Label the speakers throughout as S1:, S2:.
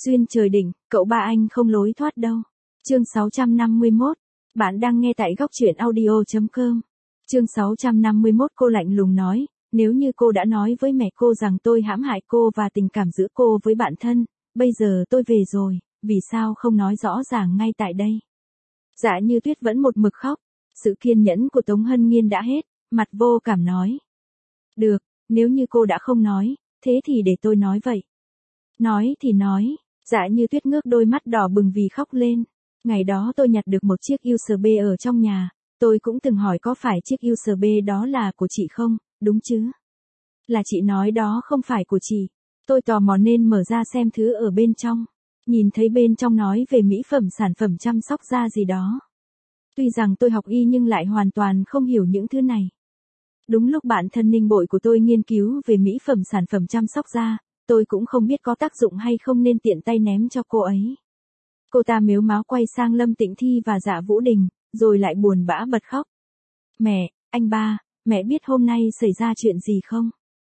S1: Duyên trời định, cậu ba anh không lối thoát đâu. Chương 651. Bạn đang nghe tại góc truyện audio.com. Chương 651. Cô lạnh lùng nói, nếu như cô đã nói với mẹ cô rằng tôi hãm hại cô và tình cảm giữa cô với bạn thân, bây giờ tôi về rồi, vì sao không nói rõ ràng ngay tại đây? Dạ Như Tuyết vẫn một mực khóc. Sự kiên nhẫn của Tống Hân Nghiên đã hết, mặt vô cảm nói. Được, nếu như cô đã không nói, thế thì để tôi nói vậy. Nói thì nói, Dạ Như Tuyết ngước đôi mắt đỏ bừng vì khóc lên. Ngày đó tôi nhặt được một chiếc USB ở trong nhà, tôi cũng từng hỏi có phải chiếc USB đó là của chị không, đúng chứ? Là chị nói đó không phải của chị. Tôi tò mò nên mở ra xem thứ ở bên trong. Nhìn thấy bên trong nói về mỹ phẩm sản phẩm chăm sóc da gì đó. Tuy rằng tôi học y nhưng lại hoàn toàn không hiểu những thứ này. Đúng lúc bạn thân Ninh Bội của tôi nghiên cứu về mỹ phẩm sản phẩm chăm sóc da, tôi cũng không biết có tác dụng hay không nên tiện tay ném cho cô ấy. Cô ta mếu máo quay sang Lâm Tịnh Thi và Dạ Vũ Đình, rồi lại buồn bã bật khóc. Mẹ, anh ba, mẹ biết hôm nay xảy ra chuyện gì không?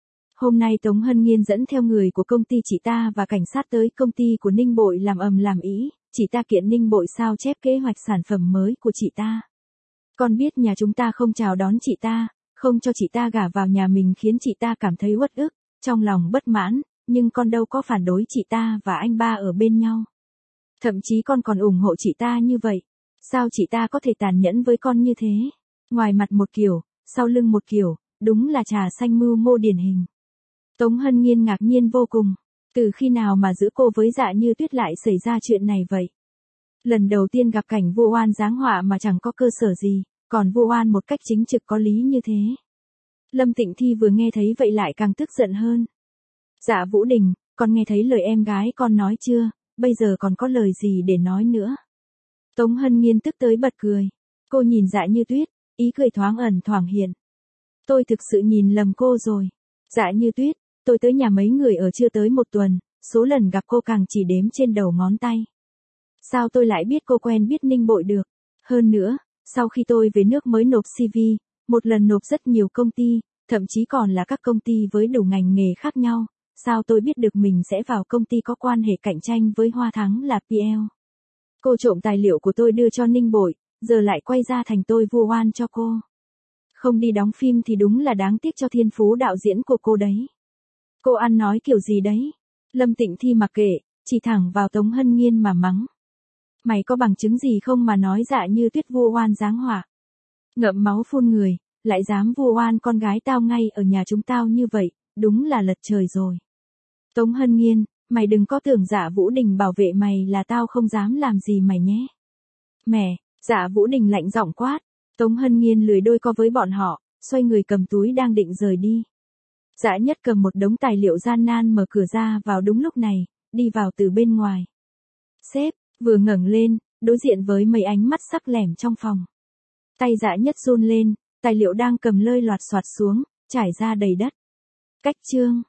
S1: Hôm nay Tống Hân Nghiên dẫn theo người của công ty chị ta và cảnh sát tới công ty của Ninh Bội làm ầm làm ý, chị ta kiện Ninh Bội sao chép kế hoạch sản phẩm mới của chị ta. Con biết nhà chúng ta không chào đón chị ta, không cho chị ta gả vào nhà mình khiến chị ta cảm thấy uất ức, trong lòng bất mãn, nhưng con đâu có phản đối chị ta và anh ba ở bên nhau. Thậm chí con còn ủng hộ chị ta như vậy. Sao chị ta có thể tàn nhẫn với con như thế? Ngoài mặt một kiểu, sau lưng một kiểu, đúng là trà xanh mưu mô điển hình. Tống Hân Nghiên ngạc nhiên vô cùng. Từ khi nào mà giữa cô với Dạ Như Tuyết lại xảy ra chuyện này vậy? Lần đầu tiên gặp cảnh vu oan giáng họa mà chẳng có cơ sở gì, còn vu oan một cách chính trực có lý như thế. Lâm Tịnh Thi vừa nghe thấy vậy lại càng tức giận hơn. Dạ Vũ Đình, con nghe thấy lời em gái con nói chưa? Bây giờ còn có lời gì để nói nữa? Tống Hân Nghiên tức tới bật cười. Cô nhìn Dạ Như Tuyết, ý cười thoáng ẩn thoảng hiện. Tôi thực sự nhìn lầm cô rồi. Dạ Như Tuyết, tôi tới nhà mấy người ở chưa tới một tuần, số lần gặp cô càng chỉ đếm trên đầu ngón tay. Sao tôi lại biết cô quen biết Ninh Bội được? Hơn nữa, sau khi tôi về nước mới nộp CV, một lần nộp rất nhiều công ty, thậm chí còn là các công ty với đủ ngành nghề khác nhau. Sao tôi biết được mình sẽ vào công ty có quan hệ cạnh tranh với Hoa Thắng là PL? Cô trộm tài liệu của tôi đưa cho Ninh Bội, giờ lại quay ra thành tôi vu oan cho cô. Không đi đóng phim thì đúng là đáng tiếc cho thiên phú đạo diễn của cô đấy. Cô ăn nói kiểu gì đấy? Lâm Tịnh Thi mặc kệ, chỉ thẳng vào Tống Hân Nghiên mà mắng. Mày có bằng chứng gì không mà nói Dạ Như Tuyết vu oan giáng họa? Ngậm máu phun người, lại dám vu oan con gái tao ngay ở nhà chúng tao như vậy, đúng là lật trời rồi. Tống Hân Nghiên, mày đừng có tưởng Dạ Vũ Đình bảo vệ mày là tao không dám làm gì mày nhé. Mẹ, Dạ Vũ Đình lạnh giọng quát. Tống Hân Nghiên lười đôi co với bọn họ, xoay người cầm túi đang định rời đi. Dạ Nhất cầm một đống tài liệu gian nan mở cửa ra vào đúng lúc này, đi vào từ bên ngoài. Sếp, vừa ngẩng lên, đối diện với mấy ánh mắt sắc lẻm trong phòng. Tay Dạ Nhất run lên, tài liệu đang cầm lơi loạt xoạt xuống, trải ra đầy đất. Cách chương.